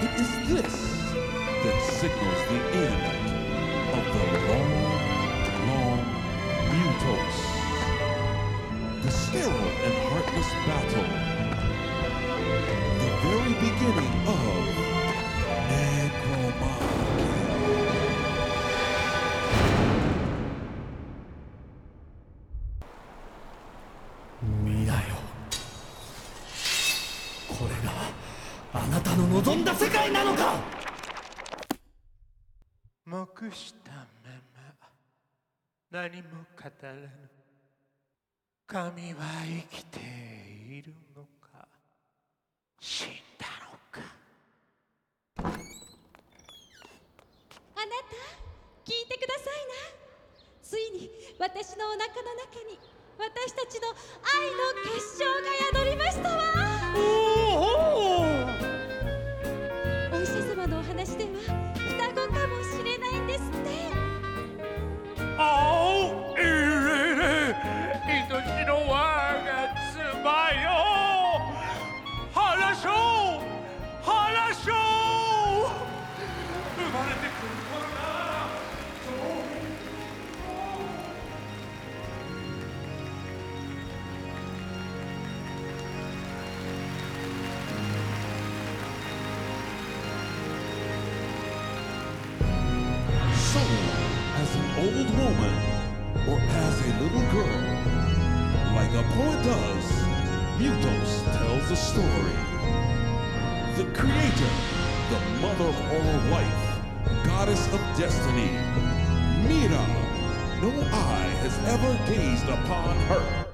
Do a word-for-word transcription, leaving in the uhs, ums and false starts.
It is this that signals the end of the long, long Mutos. The sterile and heartless battle. The very beginning of Necromaggia. 見なよ。これがあなたの望んだ世界なのか。 黙したまま何も語らぬ神は生きているのか死んだのか。 あなた聞いてくださいな。ついに私のお腹の中に私たちの愛の結晶が宿りましたわ。 おお医者様のお話では双子かもしれないんですって。 おお、いれれ、愛しの我が妻よ。話そう話そう。生まれてくる頃な。 So, as an old woman, or as a little girl, like a poet does, Mutos tells a story. The creator, the mother of all life, goddess of destiny, Mira, no eye has ever gazed upon her.